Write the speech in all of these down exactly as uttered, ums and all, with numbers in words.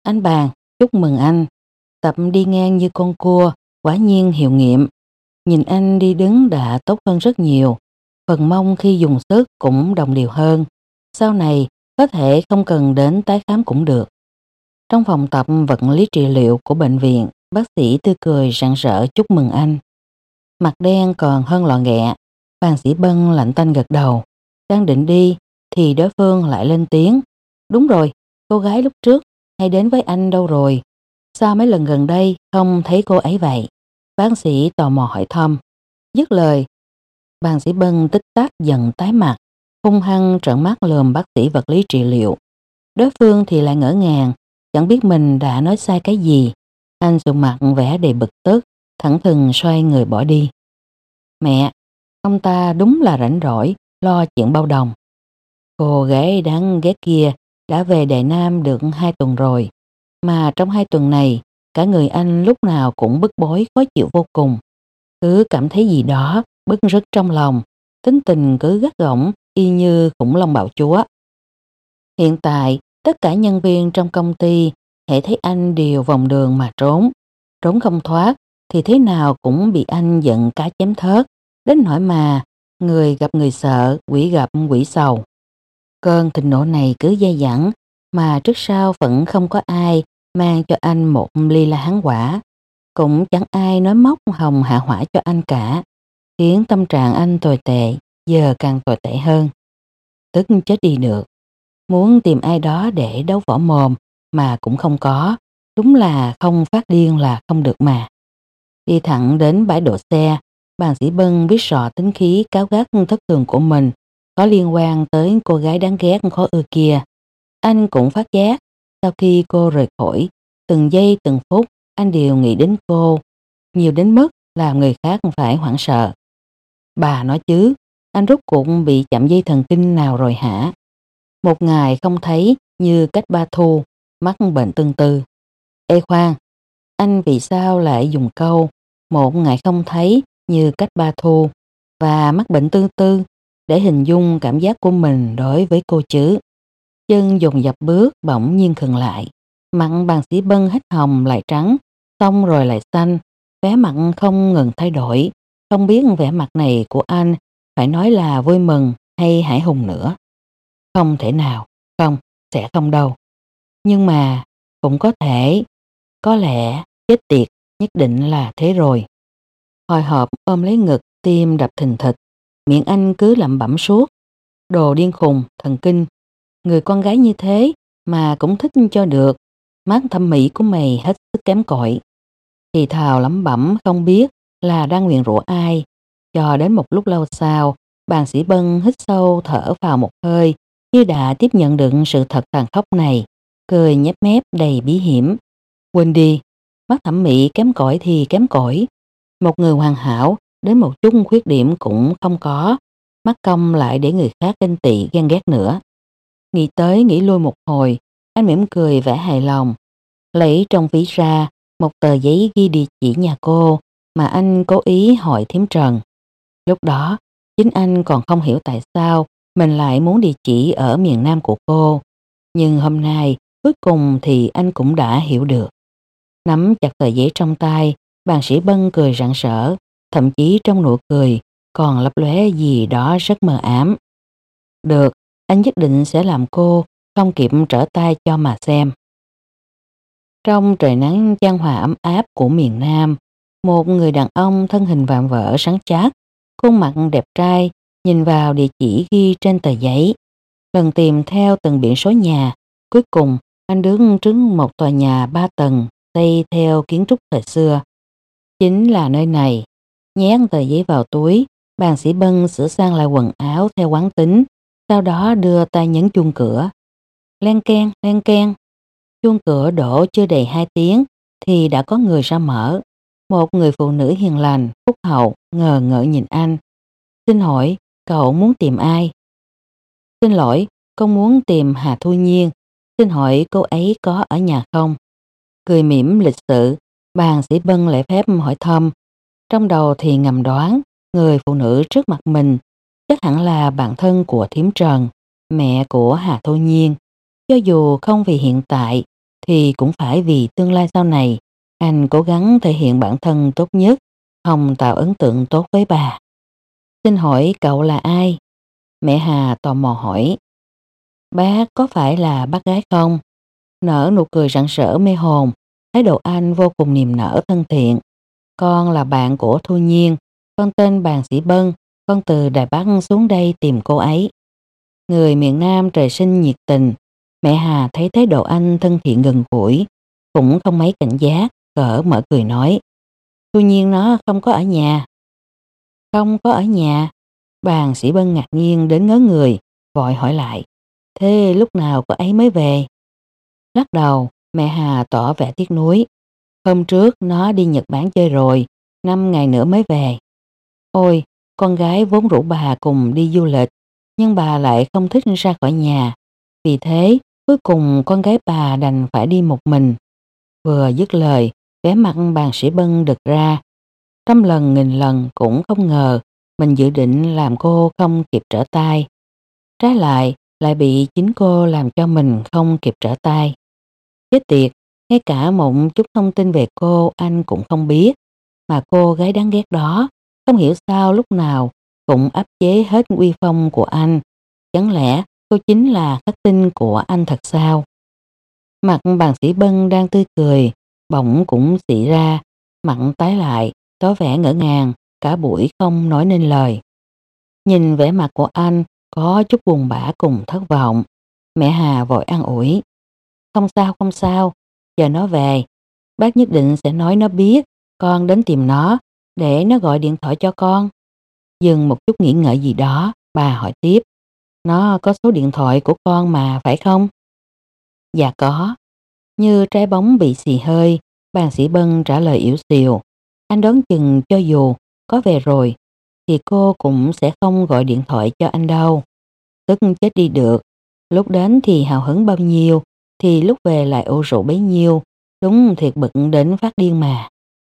Anh Bàn, chúc mừng anh. Tập đi ngang như con cua, quả nhiên hiệu nghiệm. Nhìn anh đi đứng đã tốt hơn rất nhiều. Phần mông khi dùng sức cũng đồng đều hơn. Sau này có thể không cần đến tái khám cũng được. Trong phòng tập vật lý trị liệu của bệnh viện, bác sĩ tươi cười rạng rỡ chúc mừng anh. Mặt đen còn hơn lọ ghẹ. Bàn sĩ Bân lạnh tanh gật đầu. Đang định đi thì đối phương lại lên tiếng. Đúng rồi, cô gái lúc trước hay đến với anh đâu rồi? Sao mấy lần gần đây không thấy cô ấy vậy? Bác sĩ tò mò hỏi thăm. Dứt lời, bàn sĩ Bân tích tắc dần tái mặt, hung hăng trợn mắt lườm bác sĩ vật lý trị liệu. Đối phương thì lại ngỡ ngàng, chẳng biết mình đã nói sai cái gì. Anh sụ mặt vẻ đầy bực tức, thẳng thừng xoay người bỏ đi. Mẹ, ông ta đúng là rảnh rỗi, lo chuyện bao đồng. Cô gái đáng ghét kia đã về Đại Nam được hai tuần rồi. Mà trong hai tuần này, cả người anh lúc nào cũng bức bối khó chịu vô cùng. Cứ cảm thấy gì đó bứt rứt trong lòng, tính tình cứ gắt gỏng y như khủng long bạo chúa. Hiện tại, tất cả nhân viên trong công ty hễ thấy anh đều vòng đường mà trốn. Trốn không thoát thì thế nào cũng bị anh giận cá chém thớt, đến nỗi mà người gặp người sợ, quỷ gặp quỷ sầu. Cơn thịnh nộ này cứ dai dẳng, mà trước sau vẫn không có ai mang cho anh một ly la hán quả. Cũng chẳng ai nói móc hồng hạ hỏa cho anh cả, khiến tâm trạng anh tồi tệ, giờ càng tồi tệ hơn. Tức chết đi được. Muốn tìm ai đó để đấu võ mồm mà cũng không có, đúng là không phát điên là không được mà. Đi thẳng đến bãi đỗ xe, bàn sĩ Bân biết rõ tính khí cáo gắt thất thường của mình có liên quan tới cô gái đáng ghét khó ưa kia. Anh cũng phát giác, sau khi cô rời khỏi, từng giây từng phút anh đều nghĩ đến cô, nhiều đến mức làm người khác phải hoảng sợ. Bà nói chứ, anh rốt cuộc bị chạm dây thần kinh nào rồi hả? Một ngày không thấy như cách ba thu, mắc bệnh tương tư. Ê khoan, anh vì sao lại dùng câu một ngày không thấy như cách ba thu và mắc bệnh tương tư để hình dung cảm giác của mình đối với cô chứ? Chân dồn dập bước bỗng nhiên khựng lại. Mặt bàn sĩ Bân hết hồng lại trắng, xong rồi lại xanh, vẻ mặt không ngừng thay đổi. Không biết vẻ mặt này của anh phải nói là vui mừng hay hãi hùng nữa. Không thể nào, không, sẽ không đâu. Nhưng mà cũng có thể, có lẽ, chết tiệt, nhất định là thế rồi. Hồi hộp ôm lấy ngực, tim đập thình thịch, miệng anh cứ lẩm bẩm suốt. Đồ điên khùng, thần kinh, người con gái như thế mà cũng thích cho được, mắt thẩm mỹ của mày hết sức kém cỏi. Thì thào lẩm bẩm không biết là đang nguyền rủa ai. Cho đến một lúc lâu sau, bàn sĩ Bân hít sâu thở vào một hơi, như đã tiếp nhận được sự thật tàn khốc này, cười nhếch mép đầy bí hiểm. Quên đi, mắt thẩm mỹ kém cỏi thì kém cỏi. Một người hoàn hảo đến một chút khuyết điểm cũng không có, mắt cong lại để người khác ganh tị ghen ghét nữa. Nghĩ tới nghĩ lui một hồi, anh mỉm cười vẻ hài lòng, lấy trong ví ra một tờ giấy ghi địa chỉ nhà cô mà anh cố ý hỏi thím Trần. Lúc đó, chính anh còn không hiểu tại sao mình lại muốn địa chỉ ở miền Nam của cô. Nhưng hôm nay, cuối cùng thì anh cũng đã hiểu được. Nắm chặt tờ giấy trong tay, bàn sĩ Bân cười rạng rỡ, thậm chí trong nụ cười còn lấp lóe gì đó rất mờ ám. Được, anh nhất định sẽ làm cô không kịp trở tay cho mà xem. Trong trời nắng chan hòa ấm áp của miền Nam, một người đàn ông thân hình vạm vỡ rắn chắc, khuôn mặt đẹp trai, nhìn vào địa chỉ ghi trên tờ giấy. Lần tìm theo từng biển số nhà, cuối cùng anh đứng trước một tòa nhà ba tầng xây theo kiến trúc thời xưa. Chính là nơi này. Nhét tờ giấy vào túi, bàn sĩ Bân sửa sang lại quần áo theo quán tính, sau đó đưa tay nhấn chuông cửa. Len keng, len keng. Chuông cửa đổ chưa đầy hai tiếng thì đã có người ra mở. Một người phụ nữ hiền lành, phúc hậu, ngờ ngợ nhìn anh. Xin hỏi, cậu muốn tìm ai? Xin lỗi, con muốn tìm Hà Thu Nhiên. Xin hỏi cô ấy có ở nhà không? Cười mỉm lịch sự, bàn sĩ Bân lễ phép hỏi thăm. Trong đầu thì ngầm đoán, người phụ nữ trước mặt mình chắc hẳn là bạn thân của thím Trần, mẹ của Hà Thu Nhiên. Cho dù không vì hiện tại thì cũng phải vì tương lai sau này anh cố gắng thể hiện bản thân tốt nhất, không tạo ấn tượng tốt với bà. Xin hỏi cậu là ai? Mẹ Hà tò mò hỏi. Bác có phải là bác gái không? Nở nụ cười rạng rỡ mê hồn, thái độ anh vô cùng niềm nở thân thiện. Con là bạn của Thu Nhiên, con tên Bàn Sĩ Bân, con từ Đài Bắc xuống đây tìm cô ấy. Người miền Nam trời sinh nhiệt tình, mẹ Hà thấy thái độ anh thân thiện gần gũi, cũng không mấy cảnh giác, cỡ mở cười nói. Thu Nhiên nó không có ở nhà. Không có ở nhà. Bàn Sĩ Bân ngạc nhiên đến ngớ người, vội hỏi lại. Thế lúc nào cô ấy mới về? Lắc đầu, mẹ Hà tỏ vẻ tiếc nuối. Hôm trước nó đi Nhật Bản chơi rồi, năm ngày nữa mới về. Ôi, con gái vốn rủ bà cùng đi du lịch, nhưng bà lại không thích ra khỏi nhà. Vì thế, cuối cùng con gái bà đành phải đi một mình. Vừa dứt lời, vẻ mặt Bàn Sĩ Bân đực ra. Trăm lần nghìn lần cũng không ngờ mình dự định làm cô không kịp trở tay. Trái lại, lại bị chính cô làm cho mình không kịp trở tay. Chết tiệt, ngay cả một chút thông tin về cô anh cũng không biết. Mà cô gái đáng ghét đó, không hiểu sao lúc nào cũng áp chế hết uy phong của anh. Chẳng lẽ cô chính là khắc tinh của anh thật sao? Mặt Bàn Sĩ Bân đang tươi cười, bỗng cũng xị ra, mặt tái lại, có vẻ ngỡ ngàng, cả buổi không nói nên lời. Nhìn vẻ mặt của anh có chút buồn bã cùng thất vọng. Mẹ Hà vội an ủi. Không sao không sao, chờ nó về, bác nhất định sẽ nói nó biết con đến tìm nó để nó gọi điện thoại cho con. Dừng một chút nghĩ ngợi gì đó, bà hỏi tiếp. Nó có số điện thoại của con mà phải không? Dạ có. Như trái bóng bị xì hơi, Bàn Sĩ Bân trả lời yếu xìu. Anh đoán chừng cho dù có về rồi thì cô cũng sẽ không gọi điện thoại cho anh đâu. Tức chết đi được. Lúc đến thì hào hứng bao nhiêu, thì lúc về lại ủ rũ bấy nhiêu. Đúng thiệt bực đến phát điên mà.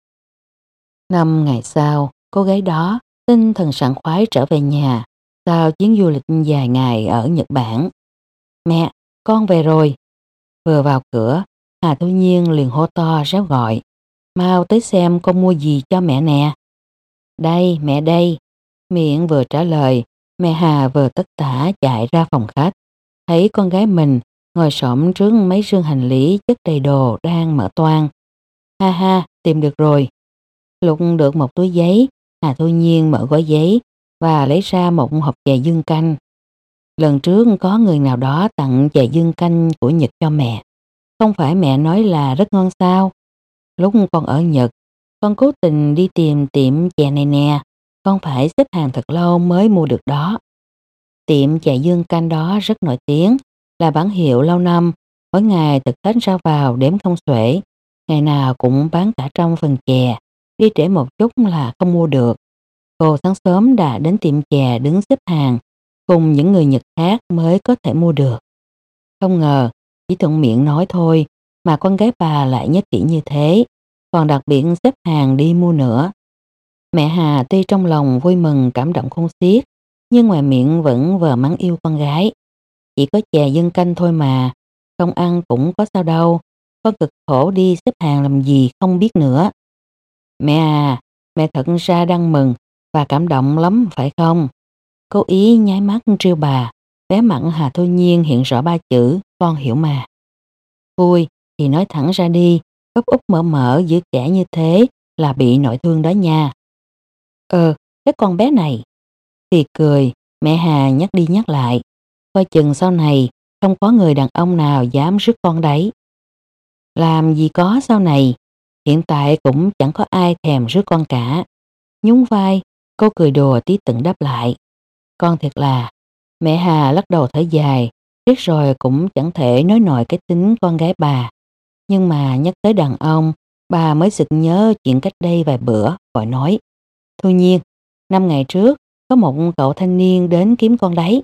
Năm ngày sau, cô gái đó tinh thần sảng khoái trở về nhà sau chuyến du lịch dài ngày ở Nhật Bản. Mẹ, con về rồi. Vừa vào cửa, Hà Thu Nhiên liền hô to réo gọi. Mau tới xem con mua gì cho mẹ nè. Đây, mẹ đây. Miệng vừa trả lời, mẹ Hà vừa tất tả chạy ra phòng khách. Thấy con gái mình ngồi xổm trước mấy rương hành lý chất đầy đồ đang mở toang. Ha ha, tìm được rồi. Lục được một túi giấy, Hà Thu Nhiên mở gói giấy và lấy ra một hộp chè dương canh. Lần trước có người nào đó tặng chè dương canh của Nhật cho mẹ. Không phải mẹ nói là rất ngon sao? Lúc con ở Nhật, con cố tình đi tìm tiệm chè này nè. Con phải xếp hàng thật lâu mới mua được đó. Tiệm chè dương canh đó rất nổi tiếng, là bản hiệu lâu năm, mỗi ngày thực khách ra vào đếm không xuể, ngày nào cũng bán cả trăm phần chè, đi trễ một chút là không mua được. Cô sáng sớm đã đến tiệm chè đứng xếp hàng, cùng những người Nhật khác mới có thể mua được. Không ngờ, chỉ thuận miệng nói thôi mà con gái bà lại nhất kỹ như thế, còn đặc biệt xếp hàng đi mua nữa. Mẹ Hà tuy trong lòng vui mừng cảm động không xiết, nhưng ngoài miệng vẫn vờ mắng yêu con gái. Chỉ có chè dương canh thôi mà, không ăn cũng có sao đâu, con cực khổ đi xếp hàng làm gì không biết nữa. Mẹ à, mẹ thật ra đang mừng và cảm động lắm phải không? Cố ý nháy mắt trêu bà, vẻ mặt Hà Thu Nhiên hiện rõ ba chữ, con hiểu mà. Vui thì nói thẳng ra đi, úp úp mở mở giữ trẻ như thế là bị nội thương đó nha. Ờ, cái con bé này. Thì cười, mẹ Hà nhắc đi nhắc lại. Coi chừng sau này không có người đàn ông nào dám rước con đấy. Làm gì có sau này, hiện tại cũng chẳng có ai thèm rước con cả. Nhún vai, cô cười đùa tí tửng đáp lại. Con thiệt là, mẹ Hà lắc đầu thở dài, biết rồi cũng chẳng thể nói nổi cái tính con gái bà. Nhưng mà nhắc tới đàn ông, bà mới sực nhớ chuyện cách đây vài bữa, gọi nói. Thu Nhiên, năm ngày trước, có một cậu thanh niên đến kiếm con đấy.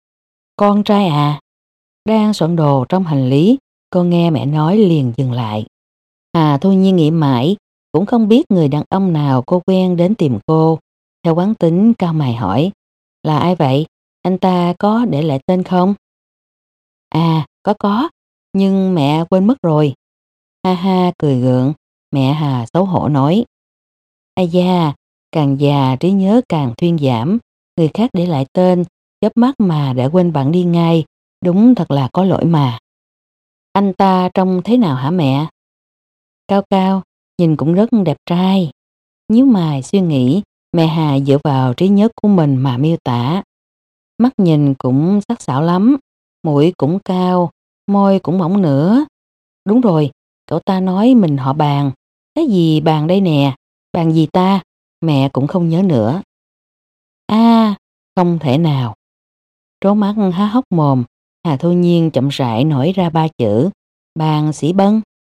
Con trai à? Đang soạn đồ trong hành lý, cô nghe mẹ nói liền dừng lại. À Thu Nhiên nghĩ mãi, cũng không biết người đàn ông nào cô quen đến tìm cô. Theo quán tính cao mày hỏi, là ai vậy? Anh ta có để lại tên không? À, có có, Nhưng mẹ quên mất rồi. Ha ha cười gượng, mẹ Hà xấu hổ nói. Ai da, càng già trí nhớ càng thuyên giảm, người khác để lại tên, chớp mắt mà đã quên bạn đi ngay, đúng thật là có lỗi mà. Anh ta trông thế nào hả mẹ? Cao cao, nhìn cũng rất đẹp trai. Nhíu mày suy nghĩ, mẹ Hà dựa vào trí nhớ của mình mà miêu tả. Mắt nhìn cũng sắc sảo lắm, mũi cũng cao, môi cũng mỏng nữa. Đúng rồi, cậu ta nói mình họ Bàn. Cái gì Bàn đây nè? Bàn gì ta? Mẹ cũng không nhớ nữa. À, không thể nào. Trố mắt há hốc mồm, Hà Thu Nhiên chậm rãi nói ra ba chữ. Bàn Sĩ Bân.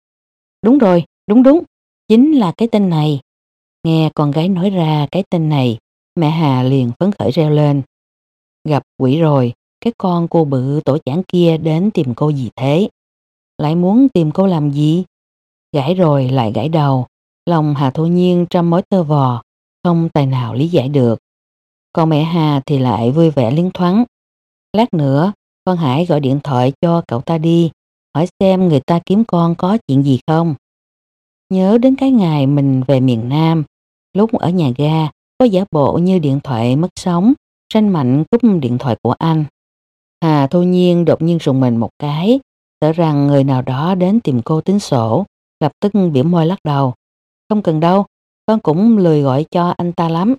Đúng rồi, đúng đúng, chính là cái tên này. Nghe con gái nói ra cái tên này, mẹ Hà liền phấn khởi reo lên. Gặp quỷ rồi, cái con cô bự tổ chảng kia đến tìm cô gì thế? Lại muốn tìm cô làm gì? Gãi rồi lại gãi đầu, lòng Hà Thu Nhiên trăm mối tơ vò, không tài nào lý giải được. Còn mẹ Hà thì lại vui vẻ liến thoáng. Lát nữa, con hãy gọi điện thoại cho cậu ta đi, hỏi xem người ta kiếm con có chuyện gì không. Nhớ đến cái ngày mình về miền Nam, lúc ở nhà ga, có giả bộ như điện thoại mất sóng, ranh mạnh cúp điện thoại của anh. Hà Thu Nhiên đột nhiên rùng mình một cái, sợ rằng người nào đó đến tìm cô tính sổ, lập tức biểu môi lắc đầu. Không cần đâu, con cũng lười gọi cho anh ta lắm.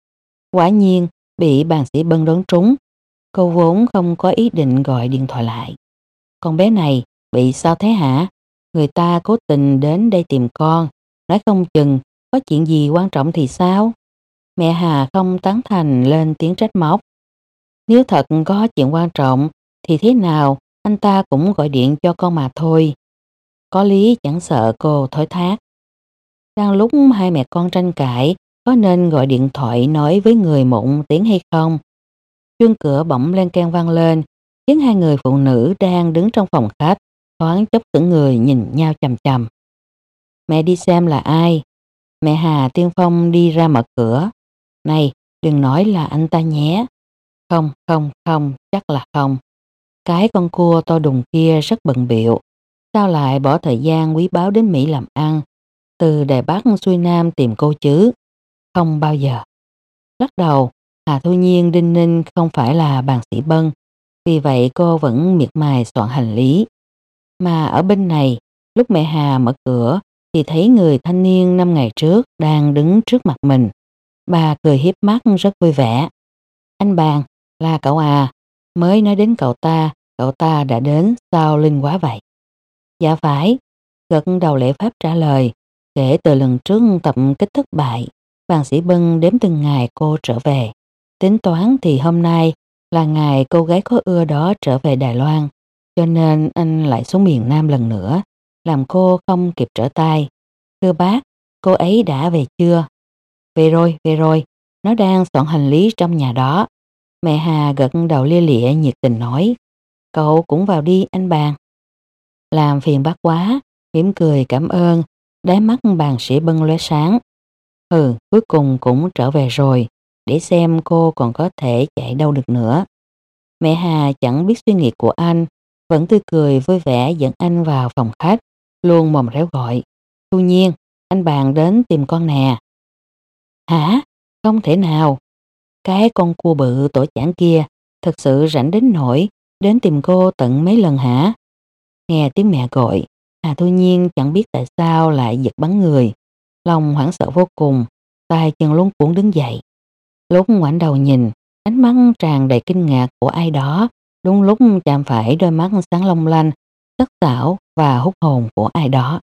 Quả nhiên, bị Bàn Sĩ Bân đón trúng, cô vốn không có ý định gọi điện thoại lại. Con bé này, bị sao thế hả? Người ta cố tình đến đây tìm con, nói không chừng có chuyện gì quan trọng thì sao? Mẹ Hà không tán thành lên tiếng trách móc. Nếu thật có chuyện quan trọng thì thế nào anh ta cũng gọi điện cho con mà thôi. Có lý chẳng sợ cô thối thác. Đang lúc hai mẹ con tranh cãi có nên gọi điện thoại nói với người một tiếng hay không. Chuông cửa bỗng lên keng vang lên, khiến hai người phụ nữ đang đứng trong phòng khách thoáng chốc sững người nhìn nhau chằm chằm. Mẹ đi xem là ai. Mẹ Hà Tiên Phong đi ra mở cửa. Này, đừng nói là anh ta nhé. Không, không, không, chắc là không. Cái con cua to đùng kia rất bận bịu. Sao lại bỏ thời gian quý báu đến Mỹ làm ăn, từ Đài Bắc xuôi Nam tìm cô chứ? Không bao giờ. Lắc đầu, Hà Thu Nhiên đinh ninh không phải là Bàn Sĩ Bân, vì vậy cô vẫn miệt mài soạn hành lý. Mà ở bên này, lúc mẹ Hà mở cửa thì thấy người thanh niên năm ngày trước đang đứng trước mặt mình. Bà cười hiếp mắt rất vui vẻ. Anh Bàn, là cậu à, mới nói đến cậu ta, cậu ta đã đến, sao linh quá vậy? Dạ phải, gật đầu lễ phép trả lời. Kể từ lần trước tập kích thất bại, Bàn Sĩ Bân đếm từng ngày cô trở về. Tính toán thì hôm nay là ngày cô gái có ưa đó trở về Đài Loan, cho nên anh lại xuống miền Nam lần nữa, làm cô không kịp trở tay. Thưa bác, cô ấy đã về chưa? Về rồi, về rồi, nó đang soạn hành lý trong nhà đó. Mẹ Hà gật đầu lia lịa nhiệt tình nói. Cậu cũng vào đi anh Bàn. Làm phiền bác quá, mỉm cười cảm ơn, đáy mắt Bàn Sĩ Bân lóe sáng. Ừ, cuối cùng cũng trở về rồi, để xem cô còn có thể chạy đâu được nữa. Mẹ Hà chẳng biết suy nghĩ của anh, vẫn tươi cười vui vẻ dẫn anh vào phòng khách, luôn mồm réo gọi. Thu Nhiên, anh Bàn đến tìm con nè. Hả? Không thể nào. Cái con cua bự tổ chảng kia thật sự rảnh đến nỗi đến tìm cô tận mấy lần hả? Nghe tiếng mẹ gọi, Hà Thu Nhiên chẳng biết tại sao lại giật bắn người. Lòng hoảng sợ vô cùng, tay chân luống cuống đứng dậy. Lúc ngoảnh đầu nhìn, ánh mắt tràn đầy kinh ngạc của ai đó, đúng lúc chạm phải đôi mắt sáng long lanh, sắc sảo và hút hồn của ai đó.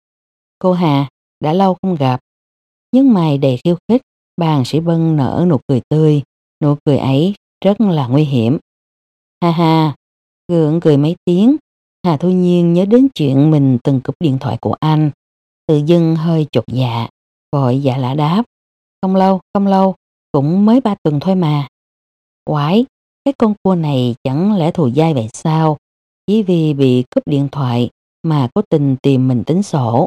Cô Hà, đã lâu không gặp. Nhưng mày đầy khiêu khích, Bàn Sĩ Bân nở nụ cười tươi, nụ cười ấy rất là nguy hiểm. Ha ha, gượng cười mấy tiếng, Hà Thu Nhiên nhớ đến chuyện mình từng cúp điện thoại của anh, tự dưng hơi chột dạ, vội dạ lả đáp. Không lâu, không lâu, cũng mới ba tuần thôi mà. Quái, cái con cua này chẳng lẽ thù dai vậy sao? Chỉ vì bị cúp điện thoại mà cố tình tìm mình tính sổ.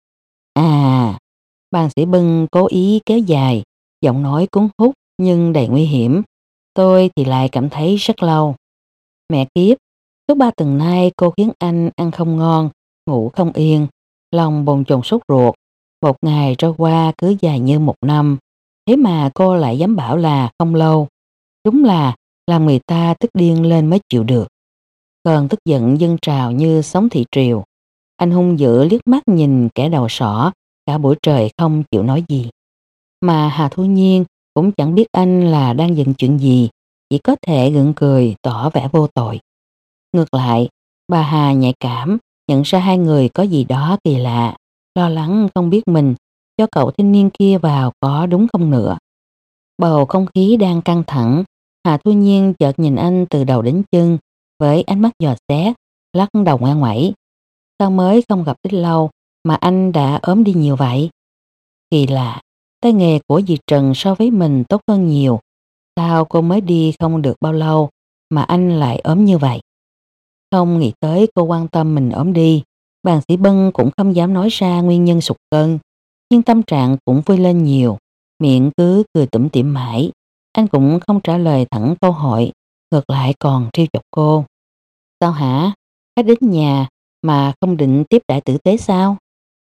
À, Bàn Sĩ Bân cố ý kéo dài, giọng nói cuốn hút nhưng đầy nguy hiểm. Tôi thì lại cảm thấy rất lâu. Mẹ kiếp, Suốt ba tuần nay cô khiến anh ăn không ngon, ngủ không yên, lòng bồn chồn sốt ruột. Một ngày trôi qua cứ dài như một năm. Thế mà cô lại dám bảo là không lâu. Đúng là làm người ta tức điên lên mới chịu được. Cơn tức giận dâng trào như sóng thủy triều. Anh hung dữ liếc mắt nhìn kẻ đầu sỏ, cả buổi trời không chịu nói gì. Mà Hà Thu Nhiên cũng chẳng biết anh là đang giận chuyện gì, chỉ có thể gượng cười tỏ vẻ vô tội. Ngược lại, bà Hà nhạy cảm, nhận ra hai người có gì đó kỳ lạ, lo lắng không biết mình cho cậu thanh niên kia vào có đúng không nữa. Bầu không khí đang căng thẳng, Hà Thu Nhiên chợt nhìn anh từ đầu đến chân với ánh mắt dò xét, lắc đầu ngoan ngoãy. Sao mới không gặp ít lâu mà anh đã ốm đi nhiều vậy? Kỳ lạ, tay nghề của dì Trần so với mình tốt hơn nhiều. Sao cô mới đi không được bao lâu mà anh lại ốm như vậy? Không nghĩ tới cô quan tâm mình ốm đi, Bàn Sĩ Bân cũng không dám nói ra nguyên nhân sụt cân, nhưng tâm trạng cũng vui lên nhiều, miệng cứ cười tủm tỉm mãi. Anh cũng không trả lời thẳng câu hỏi, ngược lại còn trêu chọc cô. Sao hả? Khách đến nhà mà không định tiếp đãi tử tế sao?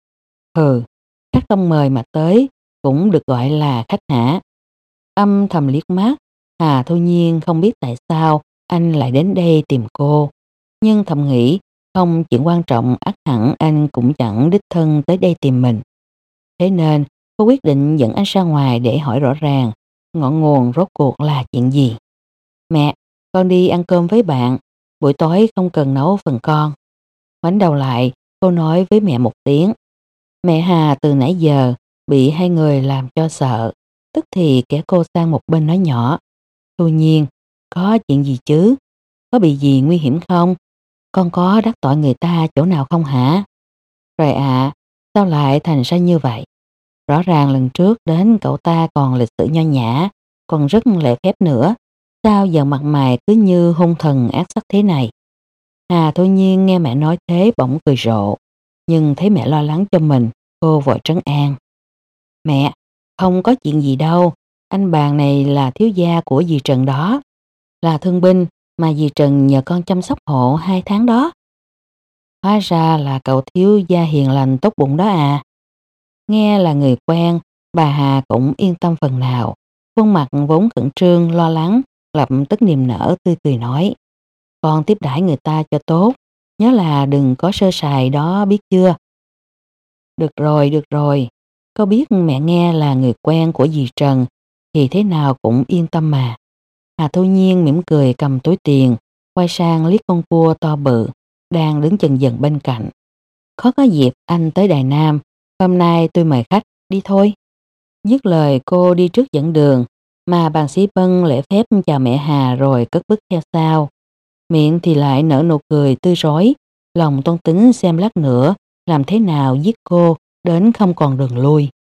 Ừ, khách không mời mà tới cũng được gọi là khách hả? Âm thầm liếc mắt, Hà Thu Nhiên không biết tại sao anh lại đến đây tìm cô. Nhưng thầm nghĩ không chuyện quan trọng ắt hẳn anh cũng chẳng đích thân tới đây tìm mình. Thế nên cô quyết định dẫn anh ra ngoài để hỏi rõ ràng ngọn nguồn rốt cuộc là chuyện gì. Mẹ, con đi ăn cơm với bạn, buổi tối không cần nấu phần con. Ngoảnh đầu lại, cô nói với mẹ một tiếng. Mẹ Hà từ nãy giờ bị hai người làm cho sợ, tức thì kéo cô sang một bên nói nhỏ. Thu Nhiên, có chuyện gì chứ? Có bị gì nguy hiểm không? Con có đắc tội người ta chỗ nào không hả? Rồi ạ, sao lại thành ra như vậy? Rõ ràng lần trước đến cậu ta còn lịch sự nho nhã, còn rất lễ phép nữa. Sao giờ mặt mày cứ như hung thần ác sắc thế này? Hà Thu Nhiên nghe mẹ nói thế bỗng cười rộ, nhưng thấy mẹ lo lắng cho mình, cô vội trấn an. Mẹ, không có chuyện gì đâu, anh Bàn này là thiếu gia của dì Trần đó, là thương binh mà dì Trần nhờ con chăm sóc hộ hai tháng đó. Hóa ra là cậu thiếu gia hiền lành tốt bụng đó à. Nghe là người quen, bà Hà cũng yên tâm phần nào, khuôn mặt vốn khẩn trương lo lắng, lập tức niềm nở tươi cười nói. Con tiếp đãi người ta cho tốt, nhớ là đừng có sơ sài đó biết chưa? Được rồi, được rồi, có biết mẹ nghe là người quen của dì Trần thì thế nào cũng yên tâm mà. Hà Thu Nhiên mỉm cười cầm túi tiền, quay sang liếc con cua to bự, đang đứng chần chừ bên cạnh. Khó có dịp anh tới Đài Nam, hôm nay tôi mời khách, đi thôi. Dứt lời cô đi trước dẫn đường, mà Bàn Sĩ Bân lễ phép chào mẹ Hà rồi cất bước theo sau. Miệng thì lại nở nụ cười tươi rói, lòng toan tính xem lát nữa làm thế nào giết cô đến không còn đường lui.